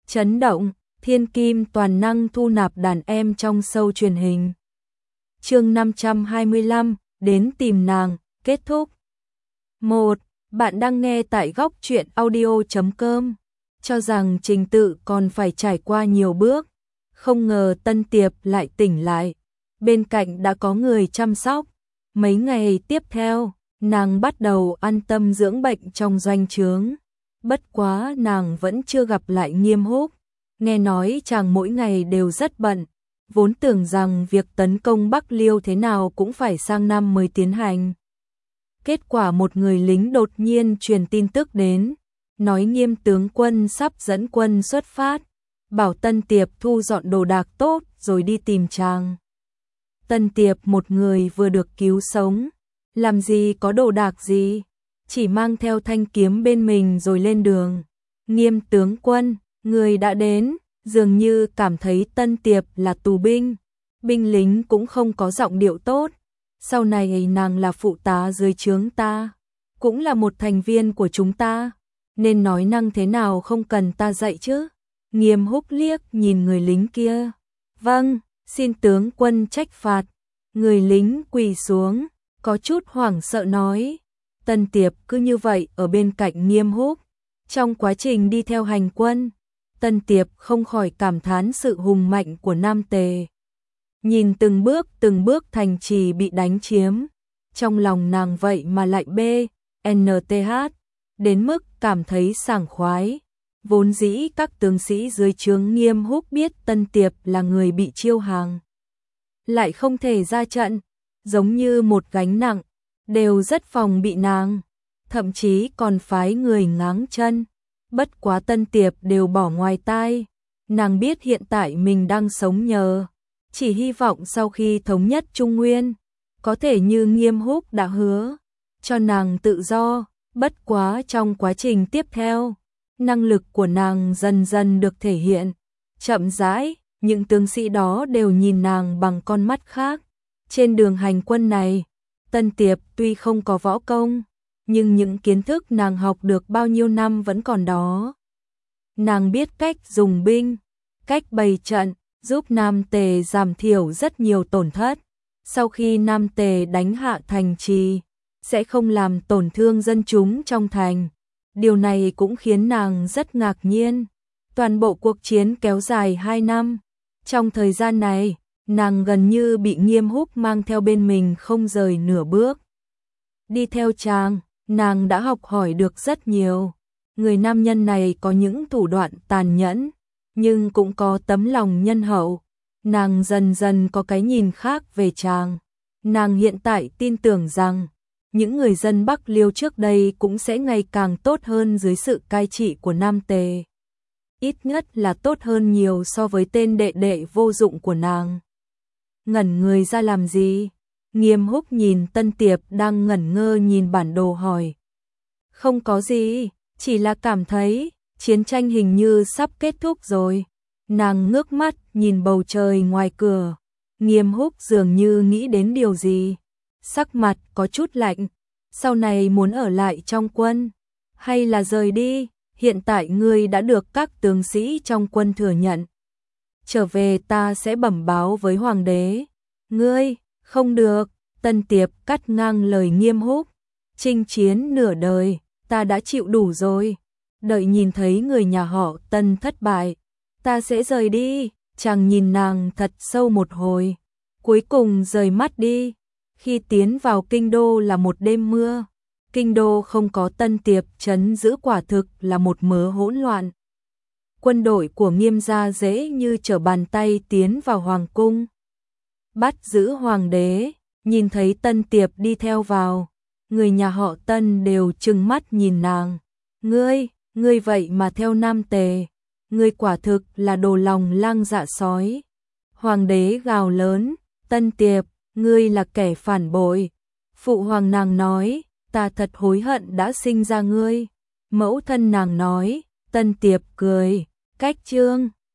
Chấn động, thiên kim toàn năng thu nạp đàn em trong show truyền hình. Chương 525, đến tìm nàng, kết thúc. 1. Bạn đang nghe tại góc truyện audio.com. Cho rằng trình tự còn phải trải qua nhiều bước, không ngờ Tân Tiệp lại tỉnh lại. Bên cạnh đã có người chăm sóc. Mấy ngày tiếp theo, nàng bắt đầu an tâm dưỡng bệnh trong doanh trướng. Bất quá nàng vẫn chưa gặp lại Nghiêm Húc. Nghe nói chàng mỗi ngày đều rất bận, vốn tưởng rằng việc tấn công Bắc Liêu thế nào cũng phải sang năm mới tiến hành. Kết quả một người lính đột nhiên truyền tin tức đến, nói Nghiêm tướng quân sắp dẫn quân xuất phát, bảo Tân Tiệp thu dọn đồ đạc tốt rồi đi tìm chàng. Tân Tiệp một người vừa được cứu sống, làm gì có đồ đạc gì, chỉ mang theo thanh kiếm bên mình rồi lên đường. Nghiêm tướng quân, người đã đến, dường như cảm thấy Tân Tiệp là tù binh. Binh lính cũng không có giọng điệu tốt. Sau này nàng là phụ tá dưới trướng ta, cũng là một thành viên của chúng ta, nên nói năng thế nào không cần ta dạy chứ. Nghiêm Húc liếc nhìn người lính kia. Vâng, xin tướng quân trách phạt. Người lính quỳ xuống, có chút hoảng sợ nói. Tân Tiệp cứ như vậy ở bên cạnh Nghiêm Húc. Trong quá trình đi theo hành quân, Tân Tiệp không khỏi cảm thán sự hùng mạnh của Nam Tề. Nhìn từng bước thành trì bị đánh chiếm, trong lòng nàng vậy mà lại NTH, đến mức cảm thấy sảng khoái. Vốn dĩ các tướng sĩ dưới trướng Nghiêm Húc biết Tân Tiệp là người bị chiêu hàng, lại không thể ra trận, giống như một gánh nặng, đều rất phòng bị nàng, thậm chí còn phái người ngáng chân. Bất quá Tân Tiệp đều bỏ ngoài tai, nàng biết hiện tại mình đang sống nhờ, chỉ hy vọng sau khi thống nhất Trung Nguyên, có thể như Nghiêm Húc đã hứa, cho nàng tự do. Bất quá trong quá trình tiếp theo, năng lực của nàng dần dần được thể hiện. Chậm rãi, những tướng sĩ đó đều nhìn nàng bằng con mắt khác. Trên đường hành quân này, Tân Tiệp tuy không có võ công, nhưng những kiến thức nàng học được bao nhiêu năm vẫn còn đó. Nàng biết cách dùng binh, cách bày trận, giúp Nam Tề giảm thiểu rất nhiều tổn thất. Sau khi Nam Tề đánh hạ thành trì, sẽ không làm tổn thương dân chúng trong thành. Điều này cũng khiến nàng rất ngạc nhiên. Toàn bộ cuộc chiến kéo dài 2 năm. Trong thời gian này, nàng gần như bị Nghiêm Húc mang theo bên mình không rời nửa bước. Đi theo chàng, nàng đã học hỏi được rất nhiều. Người nam nhân này có những thủ đoạn tàn nhẫn, nhưng cũng có tấm lòng nhân hậu. Nàng dần dần có cái nhìn khác về chàng. Nàng hiện tại tin tưởng rằng những người dân Bắc Liêu trước đây cũng sẽ ngày càng tốt hơn dưới sự cai trị của Nam Tề. Ít nhất là tốt hơn nhiều so với tên đệ đệ vô dụng của nàng. Ngẩn người ra làm gì? Nghiêm Húc nhìn Tân Tiệp đang ngẩn ngơ nhìn bản đồ hỏi. Không có gì, chỉ là cảm thấy chiến tranh hình như sắp kết thúc rồi. Nàng ngước mắt nhìn bầu trời ngoài cửa. Nghiêm Húc dường như nghĩ đến điều gì, sắc mặt có chút lạnh. Sau này muốn ở lại trong quân, hay là rời đi? Hiện tại ngươi đã được các tướng sĩ trong quân thừa nhận. Trở về ta sẽ bẩm báo với hoàng đế. Ngươi, không được. Tân Tiệp cắt ngang lời Nghiêm Húc. Chinh chiến nửa đời, ta đã chịu đủ rồi. Đợi nhìn thấy người nhà họ Tân thất bại, ta sẽ rời đi. Chàng nhìn nàng thật sâu một hồi, cuối cùng rời mắt đi. Khi tiến vào kinh đô là một đêm mưa. Kinh đô không có Tân Tiệp trấn giữ quả thực là một mớ hỗn loạn. Quân đội của Nghiêm gia dễ như trở bàn tay tiến vào hoàng cung, bắt giữ hoàng đế. Nhìn thấy Tân Tiệp đi theo vào, người nhà họ Tân đều trừng mắt nhìn nàng. Ngươi vậy mà theo Nam Tề, ngươi quả thực là đồ lòng lang dạ sói. Hoàng đế gào lớn, Tân Tiệp, ngươi là kẻ phản bội. Phụ hoàng nàng nói, ta thật hối hận đã sinh ra ngươi. Mẫu thân nàng nói, Tân Tiệp cười, cách chương